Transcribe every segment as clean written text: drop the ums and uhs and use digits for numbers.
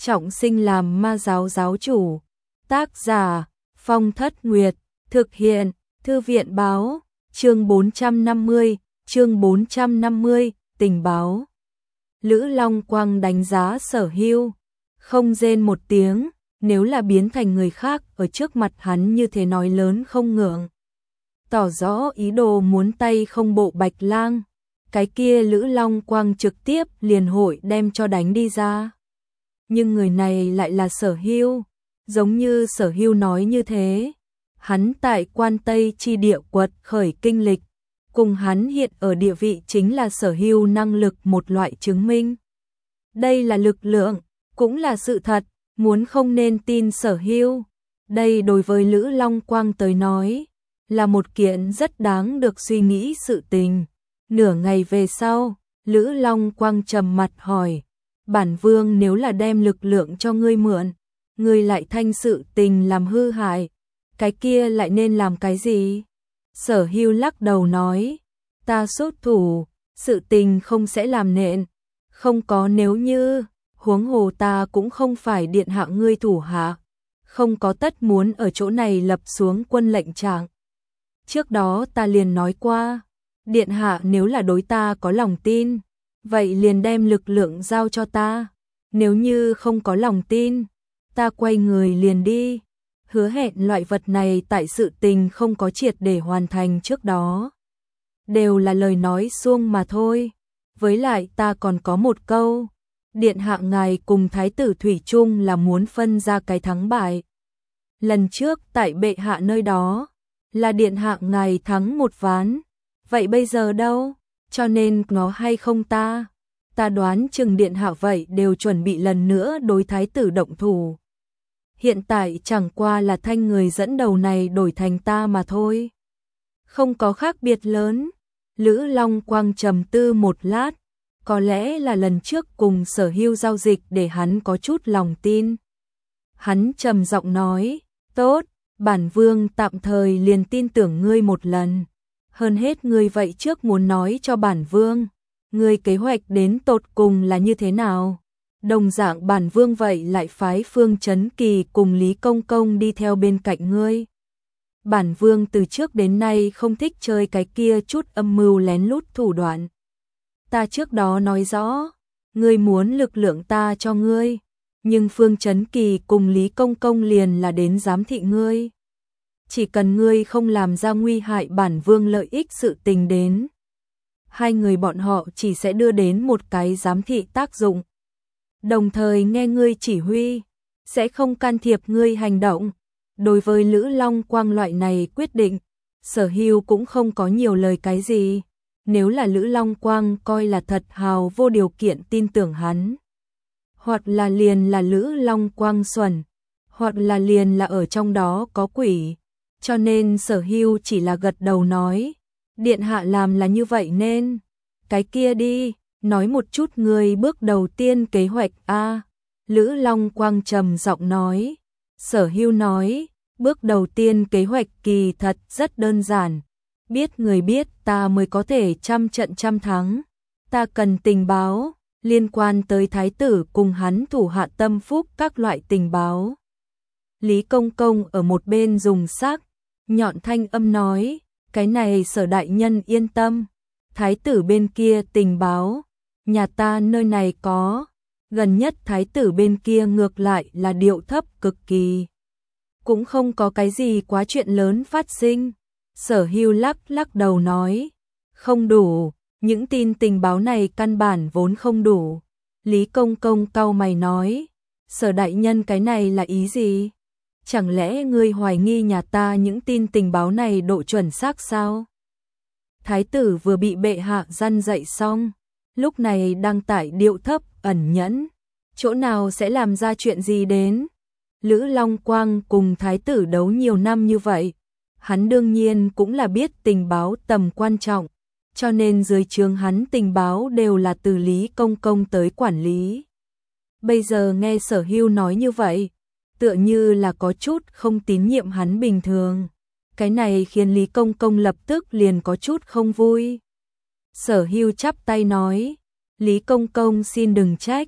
trọng sinh làm ma giáo giáo chủ. Tác giả Phong Thất Nguyệt, thực hiện Thư viện báo, chương 450, tình báo. Lữ Long Quang đánh giá Sở Hưu, không rên một tiếng, nếu là biến thành người khác ở trước mặt hắn như thế nói lớn không ngượng. Tỏ rõ ý đồ muốn tay không bộ Bạch Lang, cái kia Lữ Long Quang trực tiếp liền hội đem cho đánh đi ra. Nhưng người này lại là Sở Hưu, giống như Sở Hưu nói như thế, hắn tại Quan Tây chi địa quật khởi kinh lịch, cùng hắn hiện ở địa vị chính là Sở Hưu năng lực một loại chứng minh. Đây là lực lượng, cũng là sự thật, muốn không nên tin Sở Hưu. Đây đối với Lữ Long Quang tới nói, là một kiện rất đáng được suy nghĩ sự tình. Nửa ngày về sau, Lữ Long Quang trầm mặt hỏi, bản vương nếu là đem lực lượng cho ngươi mượn, ngươi lại thanh sự tình làm hư hại, cái kia lại nên làm cái gì? Sở Hưu lắc đầu nói, ta xuất thủ, sự tình không sẽ làm nện, không có nếu như, huống hồ ta cũng không phải điện hạ ngươi thủ hạ, không có tất muốn ở chỗ này lập xuống quân lệnh trạng. Trước đó ta liền nói qua, điện hạ nếu là đối ta có lòng tin, vậy liền đem lực lượng giao cho ta, nếu như không có lòng tin, ta quay người liền đi. Hứa hẹn loại vật này tại sự tình không có triệt để hoàn thành trước đó, đều là lời nói suông mà thôi. Với lại ta còn có một câu, điện hạ ngài cùng thái tử Thủy chung là muốn phân ra cái thắng bại. Lần trước tại bệ hạ nơi đó, là điện hạ ngài thắng một ván, vậy bây giờ đâu, cho nên nó hay không ta đoán chừng điện hạ vậy đều chuẩn bị lần nữa đối thái tử động thủ. Hiện tại chẳng qua là thanh người dẫn đầu này đổi thành ta mà thôi. Không có khác biệt lớn. Lữ Long Quang trầm tư một lát, có lẽ là lần trước cùng Sở Hưu giao dịch để hắn có chút lòng tin. Hắn trầm giọng nói, tốt, bản vương tạm thời liền tin tưởng ngươi một lần. Hơn hết ngươi vậy trước muốn nói cho bản vương, ngươi kế hoạch đến tột cùng là như thế nào? Đồng dạng bản vương vậy lại phái Phương Chấn Kỳ cùng Lý Công Công đi theo bên cạnh ngươi. Bản vương từ trước đến nay không thích chơi cái kia chút âm mưu lén lút thủ đoạn. Ta trước đó nói rõ, ngươi muốn lực lượng ta cho ngươi, nhưng Phương Chấn Kỳ cùng Lý Công Công liền là đến giám thị ngươi. Chỉ cần ngươi không làm ra nguy hại bản vương lợi ích sự tình đến, hai người bọn họ chỉ sẽ đưa đến một cái giám thị tác dụng. Đồng thời nghe ngươi chỉ huy, sẽ không can thiệp ngươi hành động. Đối với Lữ Long Quang loại này quyết định, Sở Hưu cũng không có nhiều lời cái gì. Nếu là Lữ Long Quang coi là thật hào vô điều kiện tin tưởng hắn, hoặc là liền là Lữ Long Quang xuẩn, hoặc là liền là ở trong đó có quỷ. Cho nên Sở Hưu chỉ là gật đầu nói, điện hạ làm là như vậy nên, cái kia đi. Nói một chút người bước đầu tiên kế hoạch a. Lữ Long Quang trầm giọng nói. Sở Hưu nói, bước đầu tiên kế hoạch kỳ thật rất đơn giản. Biết người biết ta mới có thể trăm trận trăm thắng. Ta cần tình báo, liên quan tới thái tử cùng hắn thủ hạ tâm phúc các loại tình báo. Lý Công Công ở một bên dùng sắc, nhọn thanh âm nói, cái này Sở đại nhân yên tâm. Thái tử bên kia tình báo, nhà ta nơi này có, gần nhất thái tử bên kia ngược lại là điệu thấp cực kỳ. Cũng không có cái gì quá chuyện lớn phát sinh. Sở Hưu lắc đầu nói, không đủ, những tin tình báo này căn bản vốn không đủ. Lý Công Công cau mày nói, Sở đại nhân cái này là ý gì? Chẳng lẽ ngươi hoài nghi nhà ta những tin tình báo này độ chuẩn xác sao? Thái tử vừa bị bệ hạ răn dạy xong, lúc này đang tại điệu thấp ẩn nhẫn, chỗ nào sẽ làm ra chuyện gì đến. Lữ Long Quang cùng thái tử đấu nhiều năm như vậy, hắn đương nhiên cũng là biết tình báo tầm quan trọng, cho nên dưới trướng hắn tình báo đều là từ Lý Công Công tới quản lý. Bây giờ nghe Sở Hưu nói như vậy, tựa như là có chút không tín nhiệm hắn bình thường. Cái này khiến Lý Công Công lập tức liền có chút không vui. Sở Hưu chắp tay nói, Lý Công Công xin đừng trách,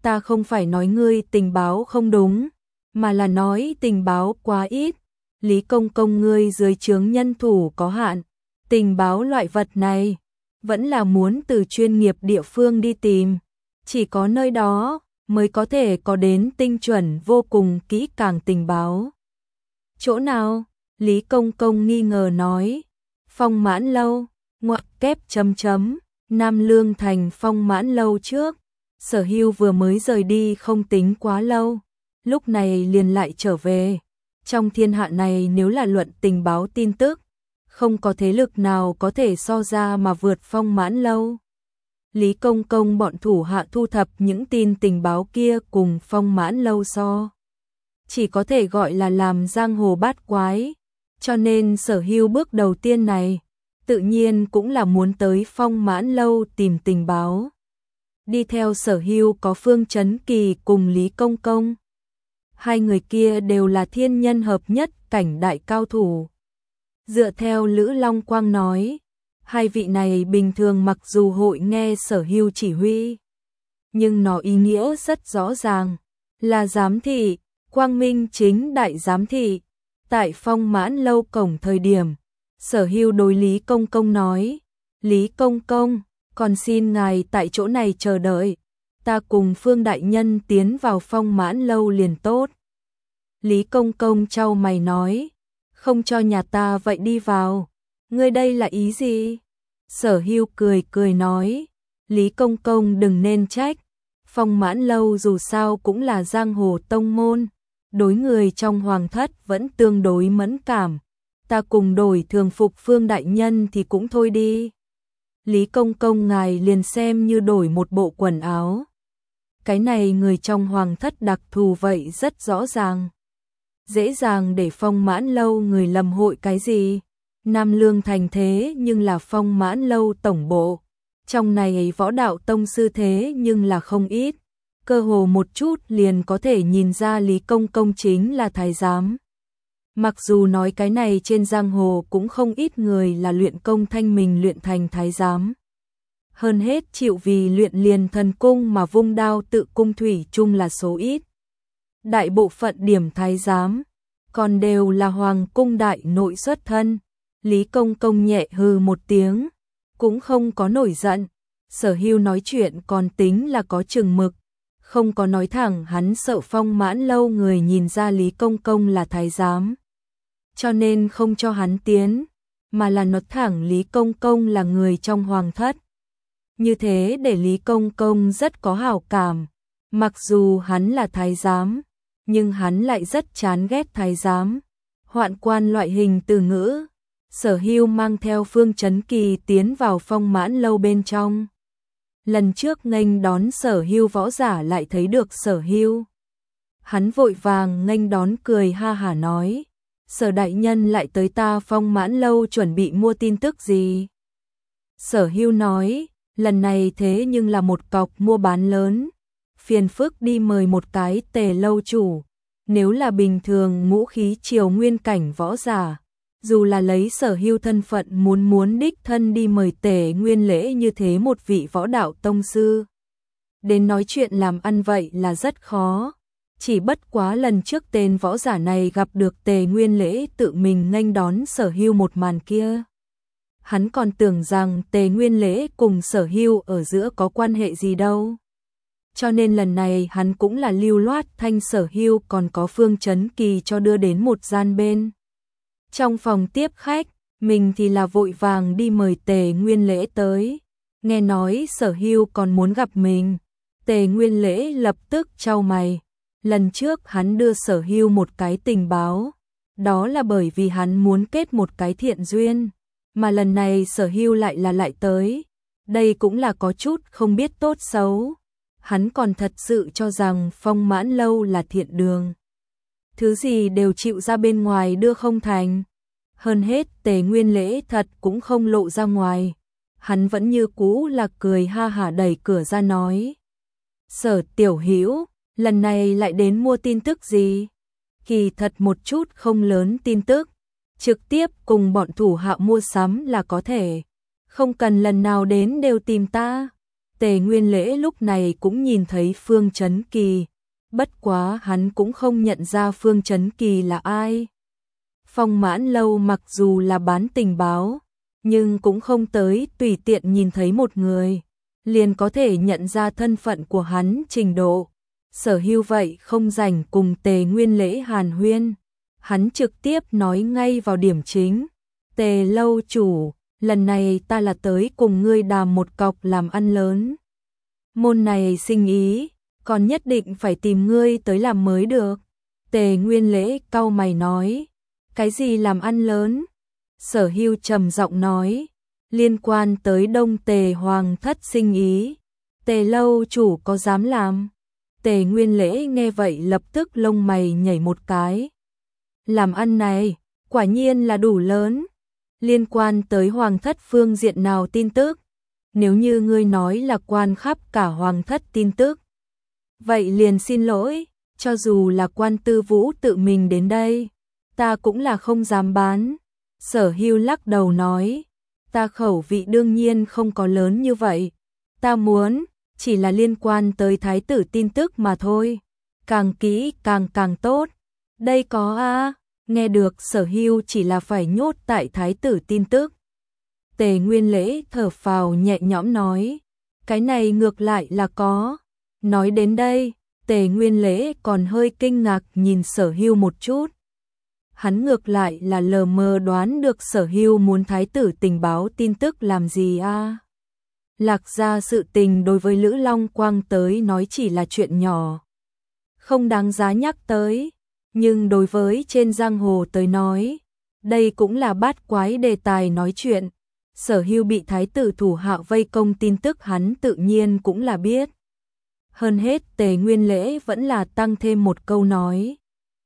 ta không phải nói ngươi tình báo không đúng, mà là nói tình báo quá ít. Lý Công Công ngươi dưới trướng nhân thủ có hạn, tình báo loại vật này vẫn là muốn từ chuyên nghiệp địa phương đi tìm, chỉ có nơi đó mới có thể có đến tinh chuẩn vô cùng kỹ càng tình báo. Chỗ nào? Lý Công Công nghi ngờ nói. Phong Mãn Lâu, ngoặc kép chấm chấm, Nam Lương Thành Phong Mãn Lâu trước. Sở Hưu vừa mới rời đi không tính quá lâu, lúc này liền lại trở về. Trong thiên hạ này nếu là luận tình báo tin tức, không có thế lực nào có thể so ra mà vượt Phong Mãn Lâu. Lý Công Công bọn thủ hạ thu thập những tin tình báo kia cùng Phong Mãn Lâu so, chỉ có thể gọi là làm giang hồ bát quái, cho nên Sở Hưu bước đầu tiên này, tự nhiên cũng là muốn tới Phong Mãn Lâu tìm tình báo. Đi theo Sở Hưu có Phương Chấn Kỳ cùng Lý Công Công. Hai người kia đều là thiên nhân hợp nhất cảnh đại cao thủ. Dựa theo Lữ Long Quang nói, hai vị này bình thường mặc dù hội nghe Sở Hưu chỉ huy, nhưng nó ý nghĩa rất rõ ràng, là giám thị, quang minh chính đại giám thị. Tại Phong Mãn Lâu cổng thời điểm, Sở Hưu đối Lý Công Công nói, Lý Công Công, còn xin ngài tại chỗ này chờ đợi, ta cùng Phương đại nhân tiến vào Phong Mãn Lâu liền tốt. Lý Công Công chau mày nói, không cho nhà ta vậy đi vào, ngươi đây là ý gì? Sở Hưu cười cười nói, Lý Công Công đừng nên trách, Phong Mãn Lâu dù sao cũng là giang hồ tông môn, đối người trong hoàng thất vẫn tương đối mẫn cảm, ta cùng đổi thường phục Phương đại nhân thì cũng thôi đi. Lý Công Công ngài liền xem như đổi một bộ quần áo. Cái này người trong hoàng thất đặc thù vậy rất rõ ràng. Dễ dàng để Phong Mãn Lâu người lầm hội cái gì? Nam Lương Thành thế nhưng là Phong Mãn Lâu tổng bộ. Trong này võ đạo tông sư thế nhưng là không ít. Cơ hồ một chút liền có thể nhìn ra Lý Công Công chính là thái giám. Mặc dù nói cái này trên giang hồ cũng không ít người là luyện công thanh mình luyện thành thái giám. Hơn hết chịu vì luyện liền thần cung mà vung đao tự cung thủy chung là số ít. Đại bộ phận điểm thái giám, còn đều là hoàng cung đại nội xuất thân. Lý Công Công nhẹ hừ một tiếng, cũng không có nổi giận. Sở Hưu nói chuyện còn tính là có chừng mực, không có nói thẳng hắn sợ Phong Mãn Lâu người nhìn ra Lý Công Công là thái giám, cho nên không cho hắn tiến, mà là nói thẳng Lý Công Công là người trong hoàng thất. Như thế để Lý Công Công rất có hảo cảm, mặc dù hắn là thái giám, nhưng hắn lại rất chán ghét thái giám, hoạn quan loại hình từ ngữ. Sở Hưu mang theo Phương Chấn Kỳ tiến vào Phong Mãn Lâu bên trong. Lần trước nghênh đón Sở Hưu võ giả lại thấy được Sở Hưu. Hắn vội vàng nghênh đón cười ha hả nói, Sở đại nhân lại tới ta Phong Mãn Lâu chuẩn bị mua tin tức gì? Sở Hưu nói, lần này thế nhưng là một cọc mua bán lớn, phiền phức đi mời một cái Tề lâu chủ, nếu là bình thường ngũ khí triều nguyên cảnh võ giả, dù là lấy Sở Hưu thân phận muốn đích thân đi mời Tề Nguyên Lễ như thế một vị võ đạo tông sư, đến nói chuyện làm ăn vậy là rất khó. Chỉ bất quá lần trước tên võ giả này gặp được Tề Nguyên Lễ tự mình nghênh đón Sở Hưu một màn kia. Hắn còn tưởng rằng Tề Nguyên Lễ cùng Sở Hưu ở giữa có quan hệ gì đâu. Cho nên lần này hắn cũng là lưu loát thanh Sở Hưu còn có Phương Chấn Kỳ cho đưa đến một gian bên. Trong phòng tiếp khách, mình thì là vội vàng đi mời Tề Nguyên Lễ tới. Nghe nói Sở Hưu còn muốn gặp mình, Tề Nguyên Lễ lập tức chau mày. Lần trước hắn đưa Sở Hưu một cái tình báo, đó là bởi vì hắn muốn kết một cái thiện duyên, mà lần này Sở Hưu lại tới, đây cũng là có chút không biết tốt xấu. Hắn còn thật sự cho rằng Phong Mãn Lâu là thiện đường, thứ gì đều chịu ra bên ngoài đưa không thành. Hơn hết Tề Nguyên Lễ thật cũng không lộ ra ngoài, hắn vẫn như cũ là cười ha hả đẩy cửa ra nói, Sở tiểu hữu, lần này lại đến mua tin tức gì? Kỳ thật một chút không lớn tin tức, trực tiếp cùng bọn thủ hạ mua sắm là có thể, không cần lần nào đến đều tìm ta. Tề Nguyên Lễ lúc này cũng nhìn thấy Phương Chấn Kỳ, bất quá hắn cũng không nhận ra Phương Chấn Kỳ là ai. Phong Mãn Lâu mặc dù là bán tình báo, nhưng cũng không tới tùy tiện nhìn thấy một người, liền có thể nhận ra thân phận của hắn trình độ. Sở Hưu vậy không rảnh cùng Tề Nguyên Lễ hàn huyên, hắn trực tiếp nói ngay vào điểm chính. Tề lâu chủ, lần này ta là tới cùng ngươi đàm một cọc làm ăn lớn. Môn này sinh ý, còn nhất định phải tìm ngươi tới làm mới được. Tề Nguyên Lễ cau mày nói, cái gì làm ăn lớn? Sở Hưu trầm giọng nói, liên quan tới Đông Tề Hoàng thất sinh ý. Tề lâu chủ có dám làm? Tề Nguyên Lễ nghe vậy lập tức lông mày nhảy một cái. Làm ăn này, quả nhiên là đủ lớn. Liên quan tới Hoàng thất phương diện nào tin tức? Nếu như ngươi nói là quan khắp cả Hoàng thất tin tức, vậy liền xin lỗi, cho dù là quan Tư Vũ tự mình đến đây, ta cũng là không dám bán. Sở Hưu lắc đầu nói, ta khẩu vị đương nhiên không có lớn như vậy, ta muốn chỉ là liên quan tới thái tử tin tức mà thôi, càng kỹ càng tốt. Đây có a. Nghe được Sở Hưu chỉ là phải nhốt tại thái tử tin tức. Tề Nguyên Lễ thở phào nhẹ nhõm nói, cái này ngược lại là có. Nói đến đây, Tề Nguyên Lễ còn hơi kinh ngạc nhìn Sở Hưu một chút. Hắn ngược lại là lờ mờ đoán được Sở Hưu muốn thái tử tình báo tin tức làm gì a. Lạc gia sự tình đối với Lữ Long Quang tới nói chỉ là chuyện nhỏ, không đáng giá nhắc tới, nhưng đối với trên giang hồ tới nói, đây cũng là bát quái đề tài nói chuyện. Sở Hưu bị thái tử thủ hạ vây công tin tức hắn tự nhiên cũng là biết. Hơn hết Tề Nguyên Lễ vẫn là tăng thêm một câu nói,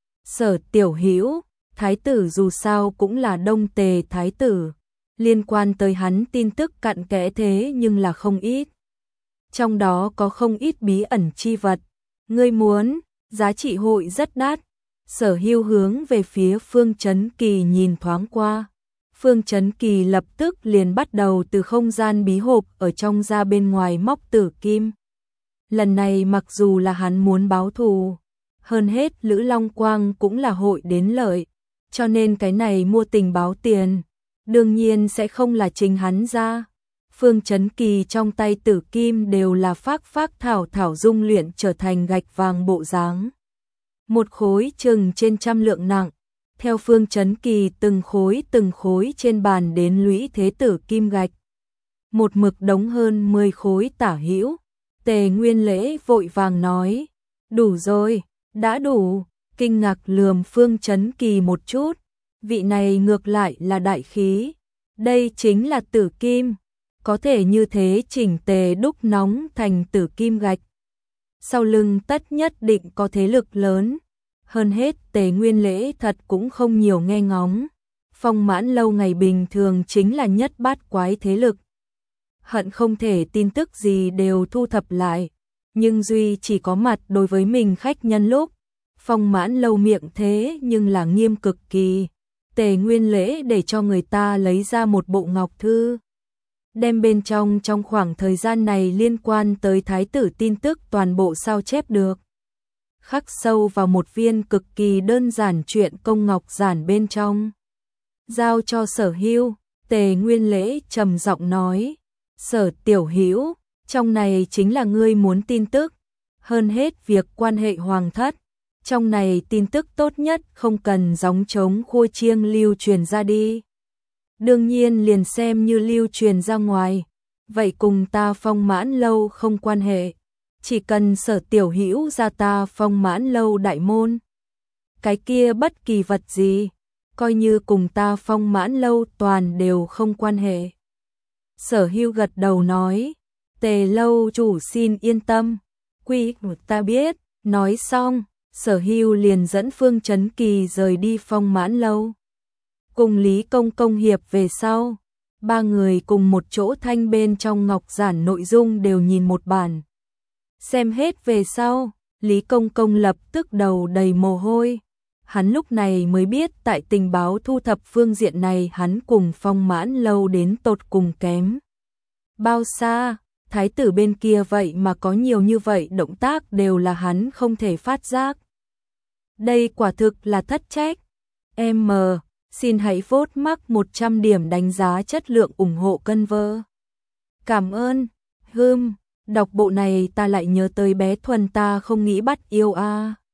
Sở tiểu hữu, thái tử dù sao cũng là Đông Tề thái tử, liên quan tới hắn tin tức cặn kẽ thế nhưng là không ít. Trong đó có không ít bí ẩn chi vật, ngươi muốn, giá trị hội rất đắt. Sở Hưu hướng về phía Phương Chấn Kỳ nhìn thoáng qua. Phương Chấn Kỳ lập tức liền bắt đầu từ không gian bí hộp ở trong ra bên ngoài móc tử kim. Lần này mặc dù là hắn muốn báo thù, hơn hết Lữ Long Quang cũng là hội đến lợi, cho nên cái này mua tình báo tiền, đương nhiên sẽ không là chính hắn ra. Phương Chấn Kỳ trong tay tử kim đều là phác thảo dung luyện trở thành gạch vàng bộ dáng. Một khối chừng trên 100 lượng nặng, theo Phương Chấn Kỳ từng khối trên bàn đến lũy thế tử kim gạch. Một mực đống hơn 10 khối tả hữu. Tề Nguyên Lễ vội vàng nói, đủ rồi, đã đủ. Kinh ngạc lườm Phương Chấn Kỳ một chút, vị này ngược lại là đại khí, đây chính là tử kim, có thể như thế chỉnh tề đúc nóng thành tử kim gạch. Sau lưng tất nhất định có thế lực lớn. Hơn hết Tề Nguyên Lễ thật cũng không nhiều nghe ngóng. Phong Mãn Lâu ngày bình thường chính là nhất bát quái thế lực, hận không thể tin tức gì đều thu thập lại, nhưng duy chỉ có mặt đối với mình khách nhân lúc. Phong Mãn Lâu miệng thế nhưng là nghiêm cực kỳ. Tề Nguyên Lễ để cho người ta lấy ra một bộ ngọc thư, đem bên trong khoảng thời gian này liên quan tới thái tử tin tức toàn bộ sao chép được, khắc sâu vào một viên cực kỳ đơn giản truyện công ngọc giản bên trong, giao cho Sở Hưu. Tề Nguyên Lễ trầm giọng nói, Sở tiểu hữu, trong này chính là ngươi muốn tin tức, hơn hết việc quan hệ hoàng thất, trong này tin tức tốt nhất không cần gióng trống khua chiêng lưu truyền ra đi. Đương nhiên liền xem như lưu truyền ra ngoài, vậy cùng ta Phong Mãn Lâu không quan hệ, chỉ cần Sở tiểu hữu ra ta Phong Mãn Lâu đại môn, cái kia bất kỳ vật gì, coi như cùng ta Phong Mãn Lâu toàn đều không quan hệ. Sở Hưu gật đầu nói, Tề lâu chủ xin yên tâm, quy ta biết. Nói xong, Sở Hưu liền dẫn Phương Chấn Kỳ rời đi Phong Mãn Lâu. Cùng Lý Công Công hiệp về sau, ba người cùng một chỗ thanh bên trong ngọc giản nội dung đều nhìn một bản. Xem hết về sau, Lý Công Công lập tức đầu đầy mồ hôi. Hắn lúc này mới biết tại tình báo thu thập phương diện này hắn cùng Phong Mãn Lâu đến tột cùng kém bao xa. thái tử bên kia vậy mà có nhiều như vậy động tác đều là hắn không thể phát giác. Đây quả thực là thất trách. Em xin hãy vote mắc 100 điểm đánh giá chất lượng ủng hộ cân vơ. Cảm ơn. Đọc bộ này ta lại nhớ tới bé Thuần ta không nghĩ bắt yêu a.